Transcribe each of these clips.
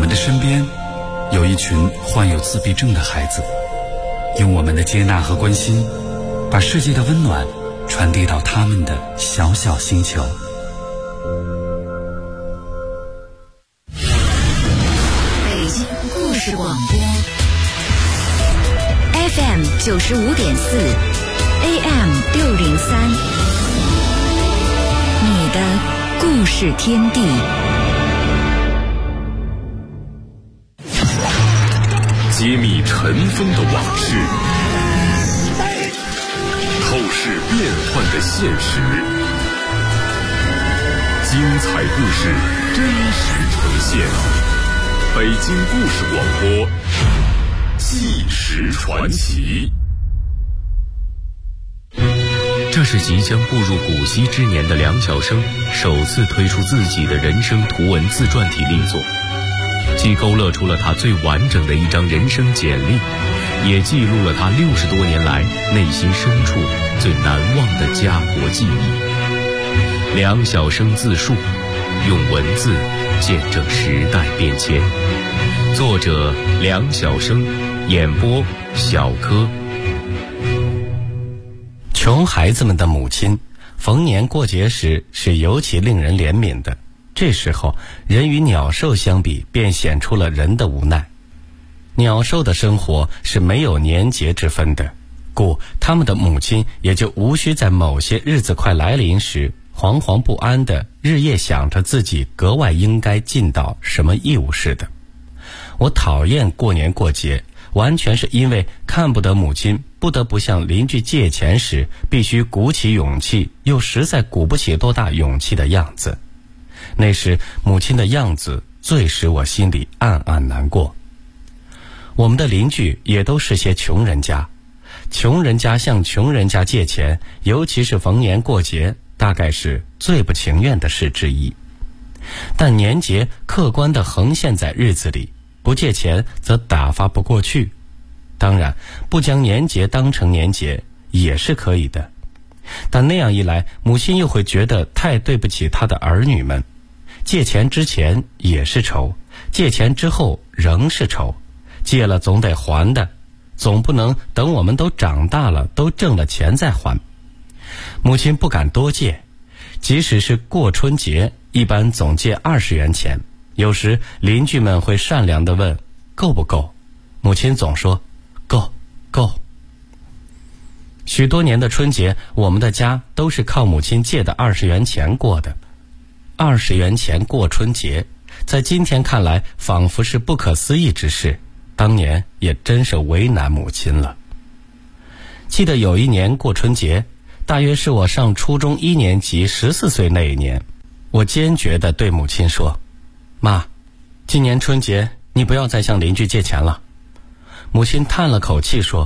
们的身边有一群患有自闭症的孩子，用我们的接纳和关心，把世界的温暖传递到他们的小小星球。 北京故事广播 FM 95.4 AM 603，你的故事天地。 揭秘尘封的往事，透视变幻的现实，精彩故事真实呈现。北京故事广播，纪实传奇。 这是即将步入古稀之年的梁晓声首次推出自己的人生图文自传体力作，既勾勒出了他最完整的一张人生简历，也记录了他60多年来内心深处最难忘的家国记忆。梁晓声自述，用文字见证时代变迁。作者梁晓声，演播小柯。 穷孩子们的母亲，逢年过节时是尤其令人怜悯的。这时候，人与鸟兽相比，便显出了人的无奈。鸟兽的生活是没有年节之分的，故他们的母亲也就无需在某些日子快来临时，惶惶不安地日夜想着自己格外应该尽到什么义务似的。我讨厌过年过节，完全是因为看不得母亲不得不向邻居借钱时，必须鼓起勇气，又实在鼓不起多大勇气的样子。那时母亲的样子最使我心里暗暗难过。我们的邻居也都是些穷人家，穷人家向穷人家借钱，尤其是逢年过节，大概是最不情愿的事之一。但年节客观地横现在日子里，不借钱则打发不过去。当然，不将年节当成年节也是可以的，但那样一来，母亲又会觉得太对不起她的儿女们。借钱之前也是愁，借钱之后仍是愁，借了总得还的，总不能等我们都长大了，都挣了钱再还。母亲不敢多借，即使是过春节，一般总借20元钱。有时邻居们会善良地问够不够，母亲总说够。许多年的春节，我们的家都是靠母亲借的20元钱过的。20元钱过春节，在今天看来仿佛是不可思议之事，当年也真是为难母亲了。记得有一年过春节，大约是我上初中1年级14岁那一年，我坚决地对母亲说，妈，今年春节你不要再向邻居借钱了。母亲叹了口气说，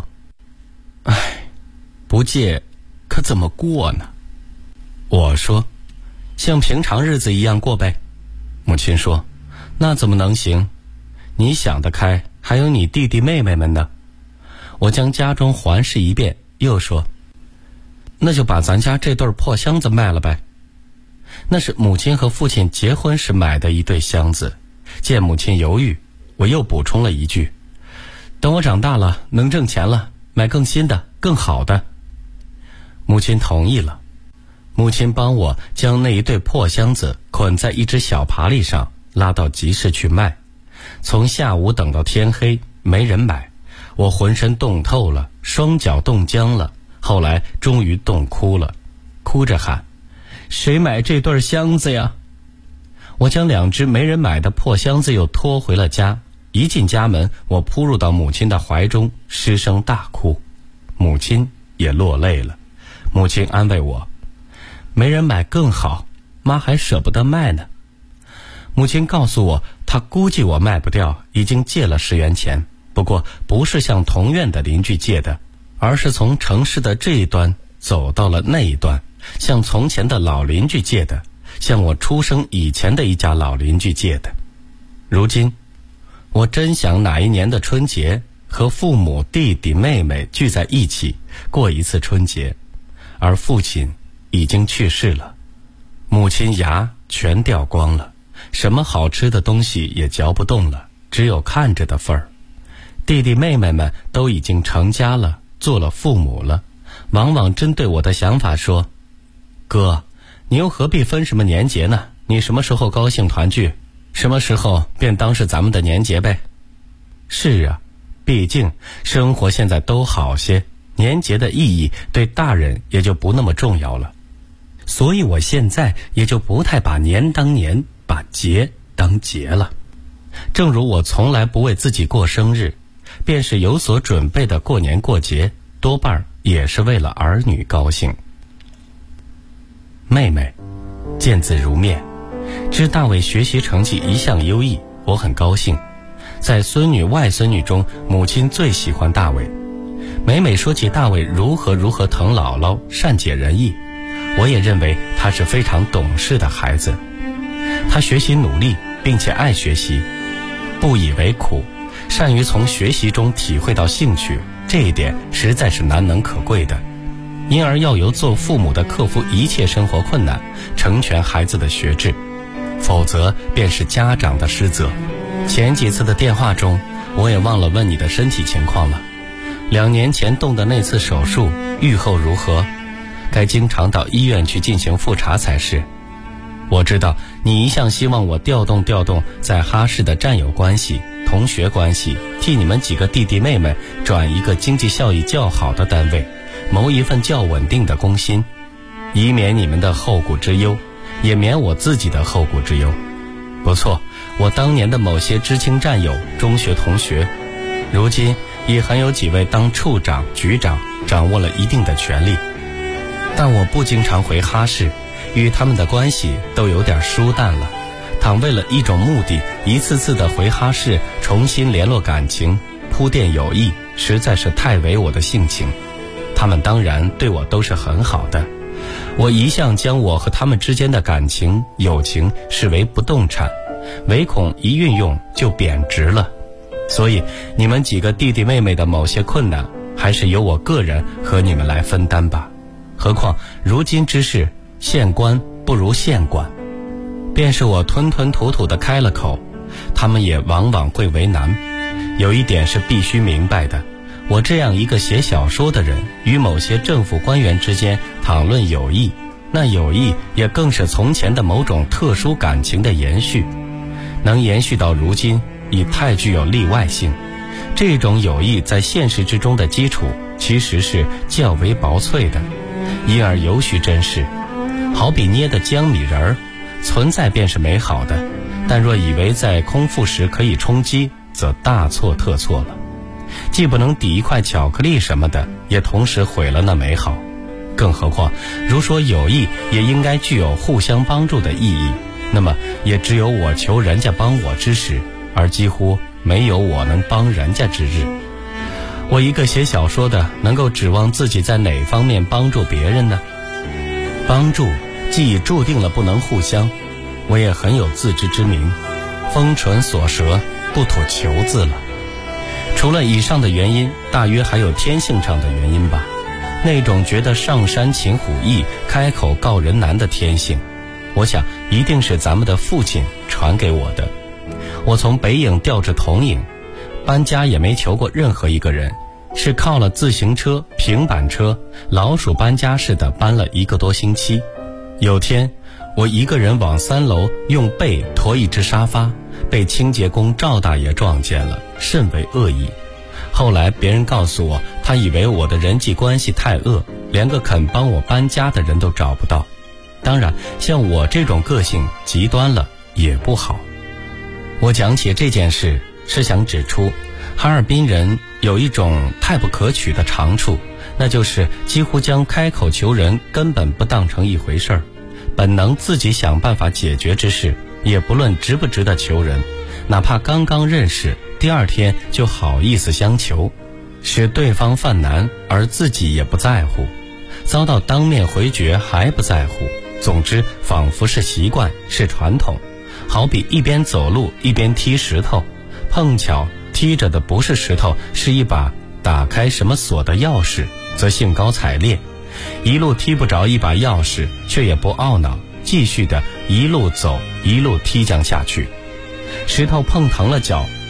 不借可怎么过呢？我说，像平常日子一样过呗。母亲说，那怎么能行？你想得开，还有你弟弟妹妹们呢。我将家中环视一遍，又说，那就把咱家这对破箱子卖了呗。那是母亲和父亲结婚时买的一对箱子。见母亲犹豫，我又补充了一句，等我长大了，能挣钱了，买更新的更好的。母亲同意了。母亲帮我将那一对破箱子捆在一只小爬犁上，拉到集市去卖。从下午等到天黑，没人买，我浑身冻透了，双脚冻僵了，后来终于冻哭了，哭着喊，谁买这对箱子呀？我将2只没人买的破箱子又拖回了家。一进家门，我扑入到母亲的怀中，失声大哭。母亲也落泪了。母亲安慰我，没人买更好，妈还舍不得卖呢。母亲告诉我，她估计我卖不掉，已经借了10元钱，不过不是向同院的邻居借的，而是从城市的这一端走到了那一端，向从前的老邻居借的，向我出生以前的一家老邻居借的。如今我真想哪一年的春节和父母、弟弟、妹妹聚在一起过一次春节，而父亲已经去世了，母亲牙全掉光了，什么好吃的东西也嚼不动了， 只有看着的份儿。弟弟妹妹们都已经成家了，做了父母了，往往针对我的想法说：哥，你又何必分什么年节呢？你什么时候高兴团聚，什么时候便当是咱们的年节呗。是啊，毕竟生活现在都好些，年节的意义对大人也就不那么重要了。所以我现在也就不太把年当年，把节当节了。正如我从来不为自己过生日，便是有所准备的过年过节，多半也是为了儿女高兴。妹妹见字如面，知大卫学习成绩一向优异，我很高兴。在孙女外孙女中，母亲最喜欢大卫。每每说起大卫如何疼姥姥，善解人意，我也认为他是非常懂事的孩子。他学习努力，并且爱学习，不以为苦，善于从学习中体会到兴趣，这一点实在是难能可贵的。因而要由做父母的克服一切生活困难，成全孩子的学志，否则便是家长的失责。前几次的电话中，我也忘了问你的身体情况了。2年前动的那次手术，愈后如何？该经常到医院去进行复查才是。我知道你一向希望我调动在哈市的战友关系、同学关系，替你们几个弟弟妹妹转一个经济效益较好的单位，谋一份较稳定的工薪，以免你们的后顾之忧，也免我自己的后顾之忧。不错，我当年的某些知青战友、中学同学，如今也很有几位当处长、局长，掌握了一定的权力。但我不经常回哈市，与他们的关系都有点疏淡了。倘为了一种目的，一次次的回哈市重新联络感情、铺垫友谊，实在是太违我的性情。他们当然对我都是很好的，我一向将我和他们之间的感情、友情视为不动产，唯恐一运用就贬值了。所以你们几个弟弟妹妹的某些困难，还是由我个人和你们来分担吧。何况如今之事，县官不如县管。便是我吞吞吐吐地开了口，他们也往往会为难。有一点是必须明白的，我这样一个写小说的人，与某些政府官员之间讨论友谊，那友谊也更是从前的某种特殊感情的延续，能延续到如今，已太具有例外性。这种友谊在现实之中的基础其实是较为薄脆的，因而尤需珍视。好比捏的江米仁儿，存在便是美好的，但若以为在空腹时可以充饥，则大错特错了。既不能抵一块巧克力什么的，也同时毁了那美好。更何况如说友谊也应该具有互相帮助的意义，那么也只有我求人家帮我之时，而几乎没有我能帮人家之日。我一个写小说的，能够指望自己在哪方面帮助别人呢？帮助既已注定了不能互相，我也很有自知之明，封唇锁舌，不吐求字了。除了以上的原因，大约还有天性上的原因吧。那种觉得上山擒虎易，开口告人难的天性，我想一定是咱们的父亲传给我的。我从北影调至同影，搬家也没求过任何一个人，是靠了自行车、平板车，老鼠搬家似的搬了1个多星期。有天我一个人往3楼用背驮一只沙发，被清洁工赵大爷撞见了，甚为恶意。后来别人告诉我，他以为我的人际关系太恶，连个肯帮我搬家的人都找不到。当然像我这种个性极端了也不好。我讲起这件事，是想指出哈尔滨人有一种太不可取的长处，那就是几乎将开口求人根本不当成一回事儿，本能自己想办法解决之事，也不论值不值得求人，哪怕刚刚认识，第2天就好意思相求，使对方犯难，而自己也不在乎，遭到当面回绝还不在乎。总之仿佛是习惯，是传统。好比一边走路一边踢石头，碰巧踢着的不是石头，是一把打开什么锁的钥匙，则兴高采烈，一路踢不着一把钥匙，却也不懊恼，继续的一路走，一路踢将下去。石头碰疼了脚，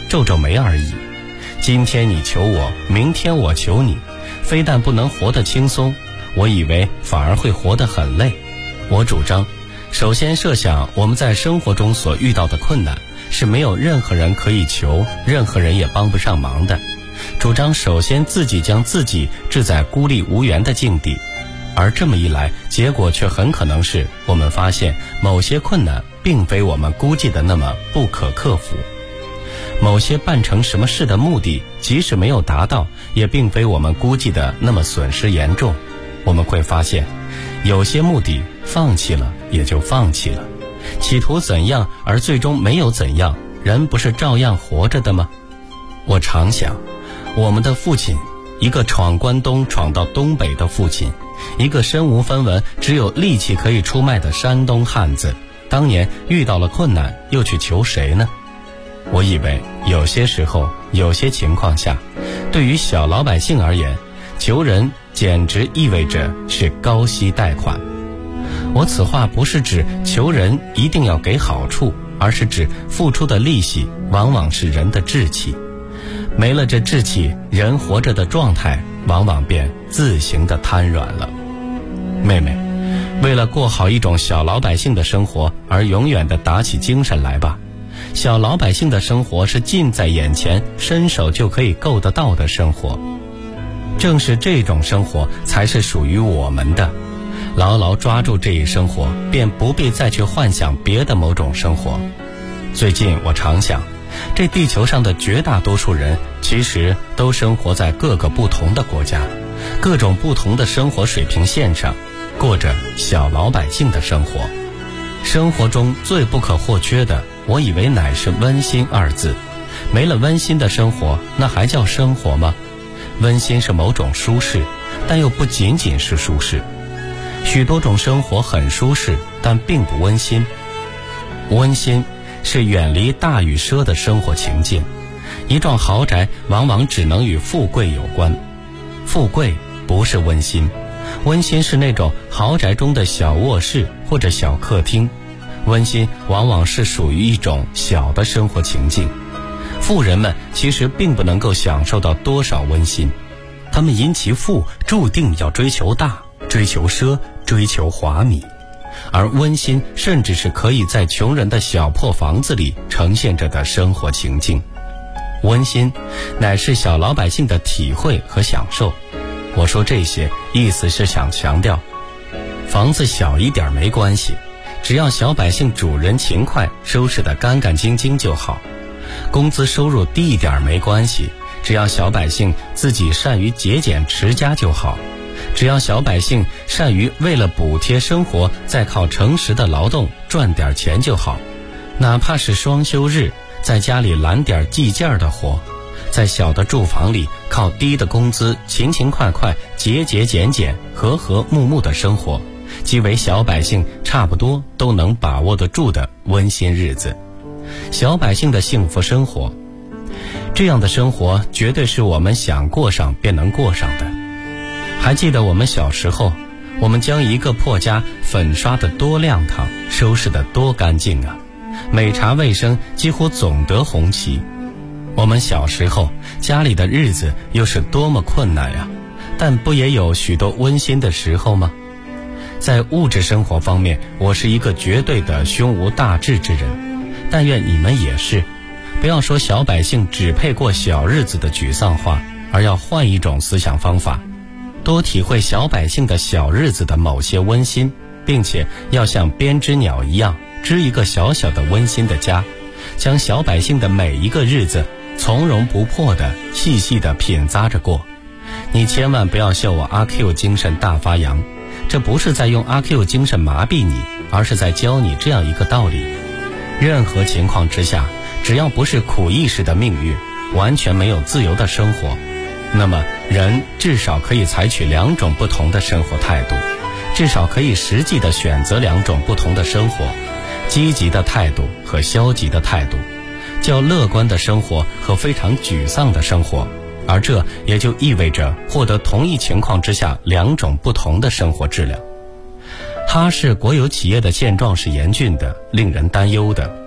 皱皱眉而已。今天你求我，明天我求你，非但不能活得轻松，我以为反而会活得很累。我主张，首先设想我们在生活中所遇到的困难，是没有任何人可以求，任何人也帮不上忙的。主张首先自己将自己置在孤立无援的境地，而这么一来，结果却很可能是我们发现某些困难并非我们估计的那么不可克服，某些办成什么事的目的即使没有达到，也并非我们估计的那么损失严重。我们会发现有些目的放弃了也就放弃了，企图怎样而最终没有怎样，人不是照样活着的吗？我常想，我们的父亲，一个闯关东闯到东北的父亲，一个身无分文只有力气可以出卖的山东汉子，当年遇到了困难又去求谁呢？我以为有些时候，有些情况下，对于小老百姓而言，求人简直意味着是高息贷款。我此话不是指求人一定要给好处，而是指付出的利息往往是人的志气，没了这志气，人活着的状态往往便自行的瘫软了。妹妹，为了过好一种小老百姓的生活而永远的打起精神来吧。小老百姓的生活是近在眼前，伸手就可以够得到的生活，正是这种生活才是属于我们的。牢牢抓住这一生活，便不必再去幻想别的某种生活。最近我常想，这地球上的绝大多数人其实都生活在各个不同的国家，各种不同的生活水平线上，过着小老百姓的生活。生活中最不可或缺的，我以为乃是温馨二字。没了温馨的生活，那还叫生活吗？温馨是某种舒适，但又不仅仅是舒适。许多种生活很舒适，但并不温馨。温馨是远离大与奢的生活情境。一幢豪宅往往只能与富贵有关，富贵不是温馨，温馨是那种豪宅中的小卧室或者小客厅，温馨往往是属于一种小的生活情境。富人们其实并不能够享受到多少温馨，他们因其富注定要追求大，追求奢，追求华mỹ，而温馨甚至是可以在穷人的小破房子里呈现着的生活情境。温馨乃是小老百姓的体会和享受。我说这些意思是想强调，房子小一点没关系，只要小百姓主人勤快，收拾得干干净净就好。工资收入低一点没关系，只要小百姓自己善于节俭持家就好。只要小百姓善于为了补贴生活，再靠诚实的劳动赚点钱就好。哪怕是双休日，在家里揽点计件的活，在小的住房里靠低的工资勤勤快快节节俭俭和和睦睦的生活，即为小百姓差不多都能把握得住的温馨日子。小百姓的幸福生活，这样的生活绝对是我们想过上便能过上的。还记得我们小时候，我们将一个破家粉刷得多亮堂，收拾得多干净啊，每查卫生几乎总得红旗。我们小时候家里的日子又是多么困难呀，但不也有许多温馨的时候吗？在物质生活方面，我是一个绝对的胸无大志之人，但愿你们也是。不要说小百姓只配过小日子的沮丧话，而要换一种思想方法，多体会小百姓的小日子的某些温馨，并且要像编织鸟一样织一个小小的温馨的家，将小百姓的每一个日子从容不迫地细细地品咂着过。你千万不要笑我阿 Q 精神大发扬，这不是在用阿 Q 精神麻痹你，而是在教你这样一个道理：任何情况之下，只要不是苦役式的命运，完全没有自由的生活，那么人至少可以采取两种不同的生活态度，至少可以实际地选择两种不同的生活，积极的态度和消极的态度，较乐观的生活和非常沮丧的生活，而这也就意味着获得同一情况之下两种不同的生活质量。哈市国有企业的现状是严峻的，令人担忧的。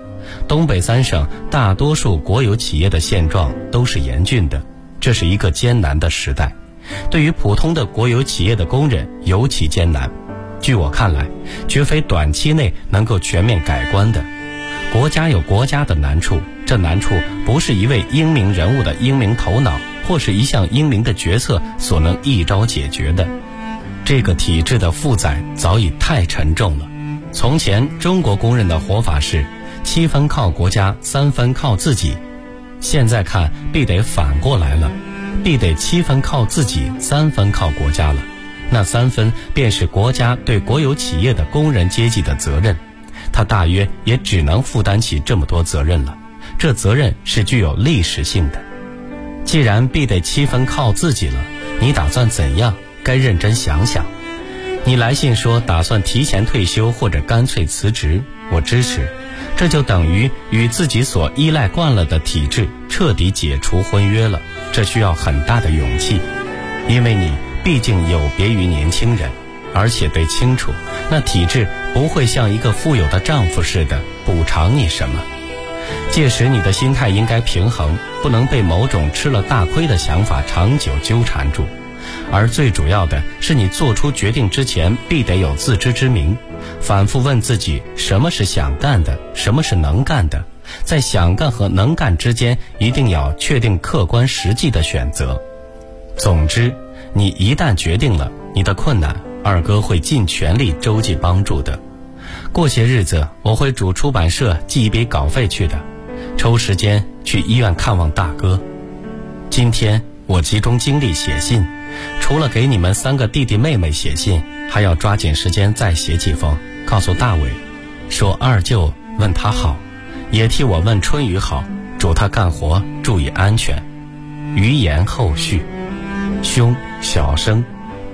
东北3省大多数国有企业的现状都是严峻的，这是一个艰难的时代，对于普通的国有企业的工人尤其艰难。据我看来，绝非短期内能够全面改观的。国家有国家的难处，这难处不是一位英明人物的英明头脑或是一项英明的决策所能一朝解决的。这个体制的负载早已太沉重了。从前中国工人的活法是7分靠国家，3分靠自己，现在看必得反过来了，必得7分靠自己，3分靠国家了。那3分便是国家对国有企业的工人阶级的责任，他大约也只能负担起这么多责任了，这责任是具有历史性的。既然必得7分靠自己了，你打算怎样？该认真想想。你来信说打算提前退休或者干脆辞职，我支持，这就等于与自己所依赖惯了的体制彻底解除婚约了，这需要很大的勇气，因为你毕竟有别于年轻人，而且得清楚，那体制不会像一个富有的丈夫似的补偿你什么。届时你的心态应该平衡，不能被某种吃了大亏的想法长久纠缠住。而最主要的是，你做出决定之前必得有自知之明，反复问自己什么是想干的，什么是能干的，在想干和能干之间一定要确定客观实际的选择。总之，你一旦决定了，你的困难二哥会尽全力周济帮助的。过些日子我会主出版社寄一笔稿费去的，抽时间去医院看望大哥。今天我集中精力写信，除了给你们3个弟弟妹妹写信，还要抓紧时间再写几封，告诉大伟，说二舅问他好，也替我问春雨好，祝他干活注意安全。余言后续。兄小生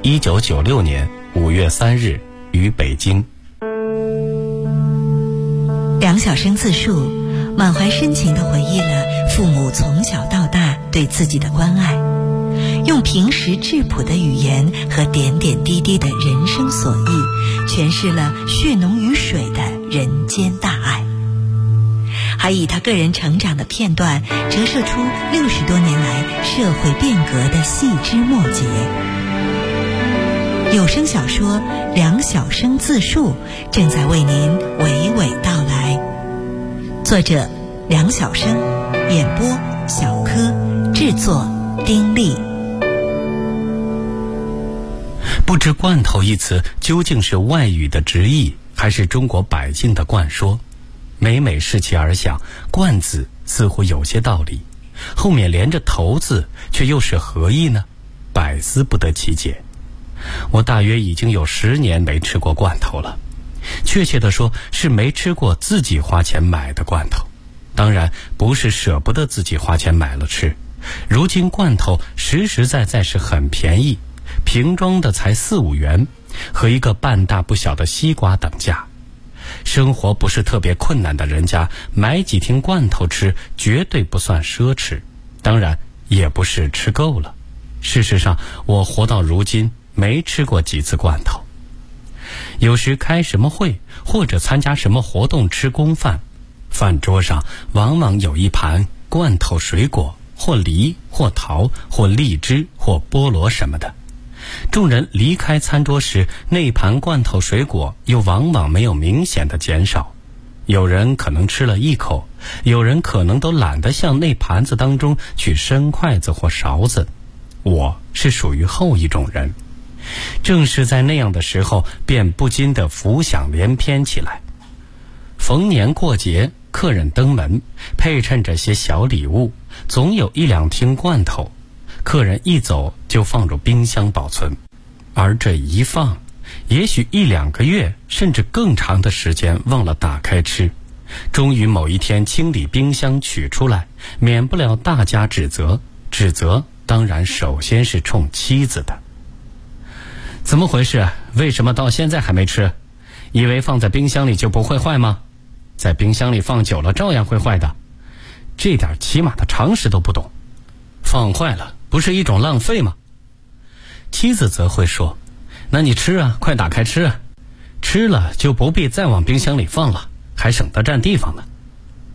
，1996年5月3日于北京。 梁晓声自述，满怀深情地回忆了父母从小到大对自己的关爱，用平实质朴的语言和点点滴滴的人生所忆，诠释了血浓于水的人间大爱，还以他个人成长的片段折射出60多年来社会变革的细枝末节。有声小说《梁晓声自述》正在为您娓娓道来，作者梁晓声，演播小柯，制作丁力。 不知罐头一词究竟是外语的直译，还是中国百姓的灌说，每每视其而想，罐字似乎有些道理，后面连着头字却又是何意呢？百思不得其解。我大约已经有10年没吃过罐头了，确切地说是没吃过自己花钱买的罐头，当然不是舍不得自己花钱买了吃。如今罐头实实在在是很便宜，瓶装的才4、5元，和一个半大不小的西瓜等价。生活不是特别困难的人家，买几听罐头吃绝对不算奢侈，当然也不是吃够了。事实上，我活到如今没吃过几次罐头。有时开什么会或者参加什么活动吃公饭，饭桌上往往有一盘罐头水果，或梨或桃或荔枝或菠萝什么的。众人离开餐桌时，那盘罐头水果又往往没有明显的减少。有人可能吃了1口，有人可能都懒得向那盘子当中去伸筷子或勺子。我是属于后一种人。正是在那样的时候，便不禁地浮想联翩起来。逢年过节，客人登门，配衬着些小礼物，总有1、2听罐头，客人一走就放入冰箱保存，而这一放，也许1、2个月甚至更长的时间忘了打开吃，终于某一天清理冰箱取出来，免不了大家指责，指责当然首先是冲妻子的。怎么回事？为什么到现在还没吃？以为放在冰箱里就不会坏吗？在冰箱里放久了照样会坏的，这点起码的常识都不懂，放坏了不是一种浪费吗？妻子则会说，那你吃啊，快打开吃啊，吃了就不必再往冰箱里放了，还省得占地方呢。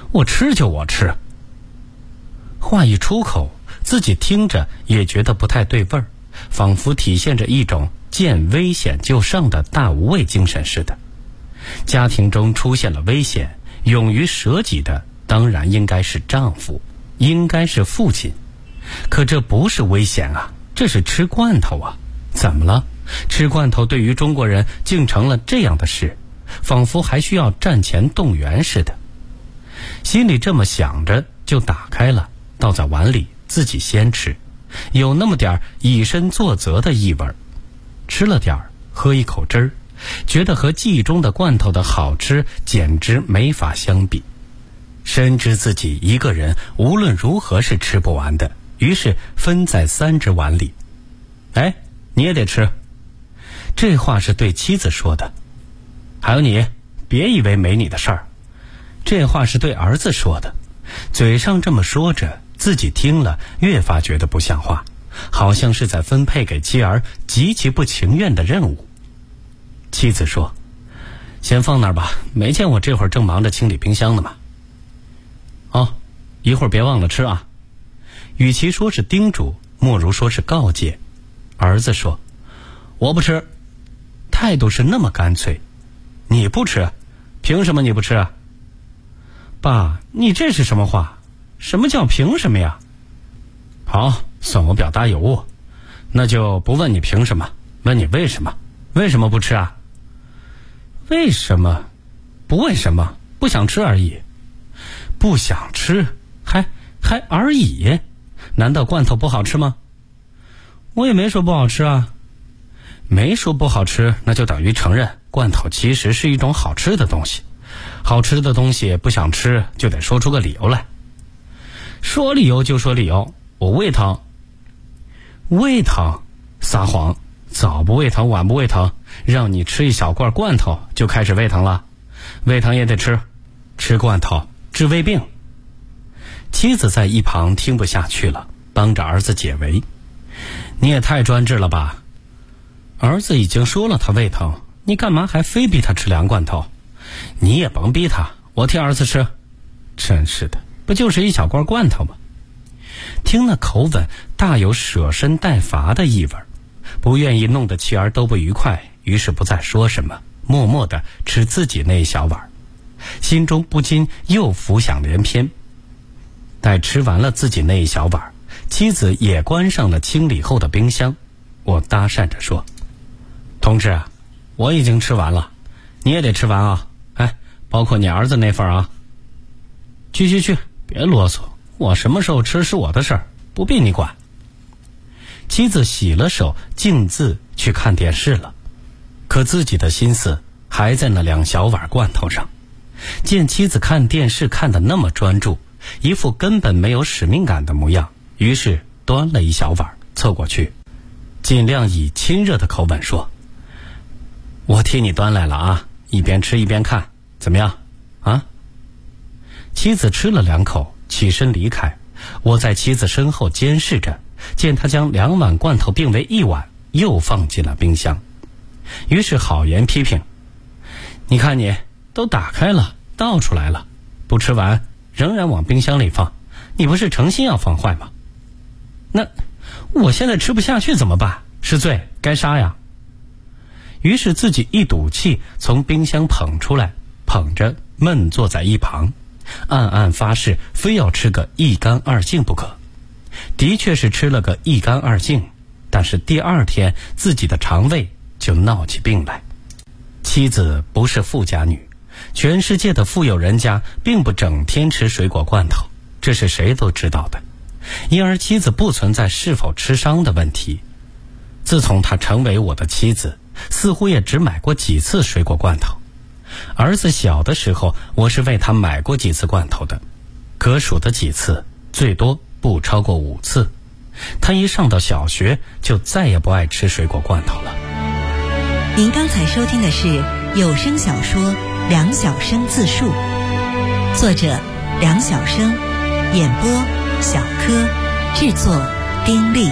我吃就我吃。话一出口，自己听着也觉得不太对味儿，仿佛体现着一种见危险就上的大无畏精神似的。家庭中出现了危险，勇于舍己的当然应该是丈夫，应该是父亲。可这不是危险啊，这是吃罐头啊！怎么了？吃罐头对于中国人竟成了这样的事，仿佛还需要战前动员似的。心里这么想着，就打开了，倒在碗里，自己先吃，有那么点以身作则的意味。吃了点儿，喝一口汁儿，觉得和记忆中的罐头的好吃简直没法相比。深知自己一个人无论如何是吃不完的，于是分在3只碗里。哎，你也得吃。这话是对妻子说的。还有你，别以为没你的事儿。这话是对儿子说的。嘴上这么说着，自己听了越发觉得不像话，好像是在分配给妻儿极其不情愿的任务。妻子说：先放那儿吧，没见我这会儿正忙着清理冰箱呢吗？哦，一会儿别忘了吃啊。与其说是叮嘱，莫如说是告诫。儿子说：我不吃。态度是那么干脆。你不吃？凭什么你不吃啊？爸，你这是什么话？什么叫凭什么呀？好，算我表达有误，那就不问你凭什么，问你为什么？为什么不吃啊？为什么？不为什么，不想吃而已。不想吃，还而已？难道罐头不好吃吗？我也没说不好吃啊。没说不好吃，那就等于承认罐头其实是一种好吃的东西。好吃的东西不想吃，就得说出个理由来。说理由就说理由，我胃疼。胃疼？撒谎！早不胃疼晚不胃疼，让你吃一小罐罐头就开始胃疼了。胃疼也得吃，吃罐头治胃病。妻子在一旁听不下去了，帮着儿子解围。你也太专制了吧。儿子已经说了他胃疼，你干嘛还非逼他吃凉罐头？你也甭逼他，我替儿子吃。真是的，不就是一小罐罐头吗？听那口吻大有舍身待罚的意味，不愿意弄得妻儿都不愉快，于是不再说什么，默默地吃自己那一小碗，心中不禁又浮想联翩。待吃完了自己那一小碗，妻子也关上了清理后的冰箱。我搭讪着说：同志，我已经吃完了，你也得吃完啊，哎，包括你儿子那份啊。去，别啰嗦，我什么时候吃是我的事儿，不必你管。妻子洗了手，径自去看电视了，可自己的心思还在那2小碗罐头上。见妻子看电视看得那么专注，一副根本没有使命感的模样，于是端了一小碗凑过去，尽量以亲热的口吻说：我替你端来了啊，一边吃一边看，怎么样啊？妻子吃了2口，起身离开。我在妻子身后监视着，见她将2碗罐头并为1碗，又放进了冰箱。于是好言批评：你看你都打开了，倒出来了，不吃完仍然往冰箱里放，你不是诚心要放坏吗？那我现在吃不下去怎么办？是罪该杀呀。于是自己一赌气从冰箱捧出来，捧着闷坐在一旁，暗暗发誓非要吃个一干二净不可。的确是吃了个一干二净，但是第2天自己的肠胃就闹起病来。妻子不是富家女，全世界的富有人家并不整天吃水果罐头，这是谁都知道的，因而妻子不存在是否吃伤的问题。自从她成为我的妻子，似乎也只买过几次水果罐头。儿子小的时候，我是为他买过几次罐头的，可数的几次，最多不超过5次。他一上到小学，就再也不爱吃水果罐头了。 您刚才收听的是有声小说《梁晓声自述》，作者梁晓声，演播小柯，制作丁力。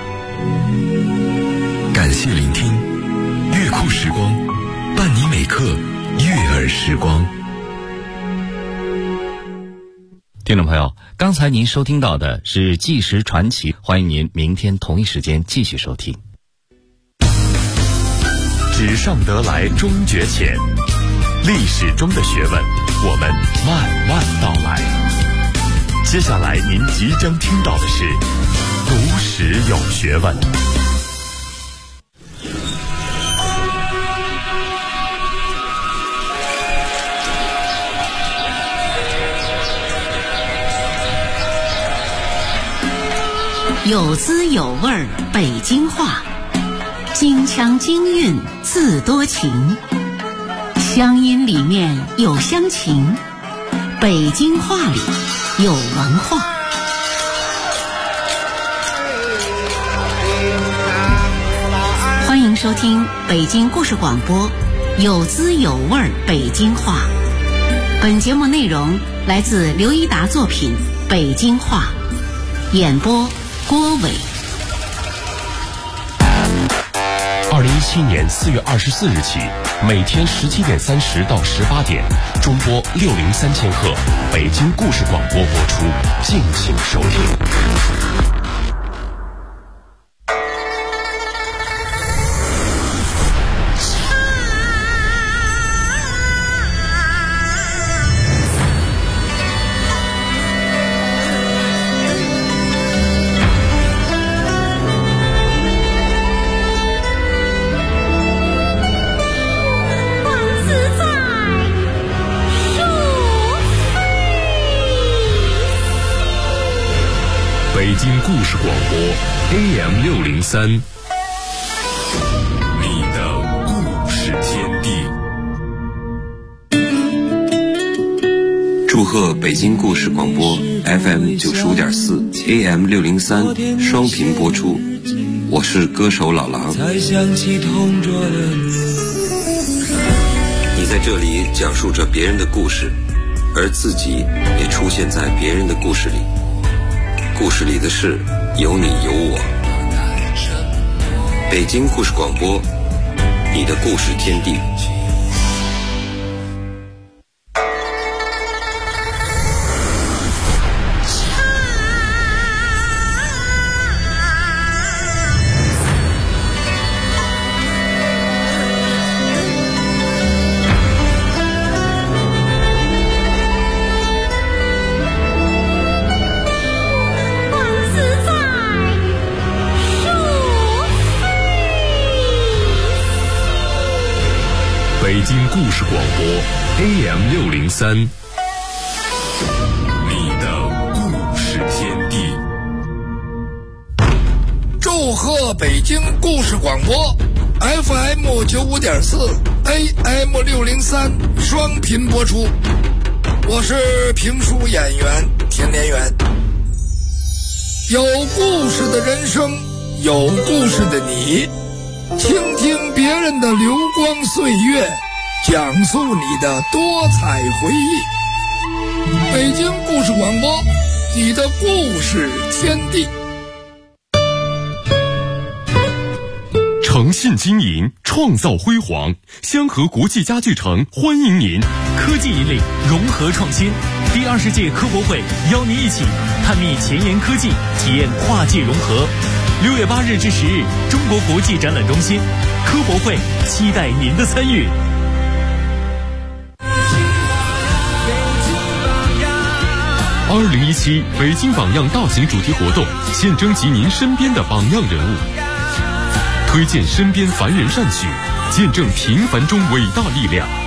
感谢聆听，乐库时光，伴你每刻悦耳时光。 听众朋友，刚才您收听到的是纪实传奇，欢迎您明天同一时间继续收听。 纸上得来终觉浅，历史中的学问，我们慢慢道来。接下来您即将听到的是读史有学问。 有滋有味儿北京话，京腔京韵字多情，乡音里面有乡情，北京话里有文化。欢迎收听北京故事广播，有滋有味儿北京话。本节目内容来自刘一达作品《北京话》，演播郭伟。 2017年4月24日起，每天17点30到18点，中波603000赫，北京故事广播播出，敬请收听。北京故事广播 AM603， 你的故事天地。 祝贺北京故事广播 FM95.4 AM603 双频播出，我是歌手老狼。你在这里讲述着别人的故事，而自己也出现在别人的故事里。故事里的事有你有我。北京故事广播，你的故事天地。 北京故事广播 AM603， 你的故事天地。 祝贺北京故事广播 FM95.4 AM603 双频播出，我是评书演员田连元。有故事的人生，有故事的你，倾听别人的流光岁月，讲述你的多彩回忆。北京故事广播，你的故事天地。 诚信经营，创造辉煌。香河国际家具城欢迎您。 科技引领，融合创新。第20届科博会邀您一起探秘前沿科技，体验跨界融合。6月8日至10日，中国国际展览中心科博会，期待您的参与。 2017北京榜样大型主题活动，现征集您身边的榜样人物，推荐身边凡人善举，见证平凡中伟大力量。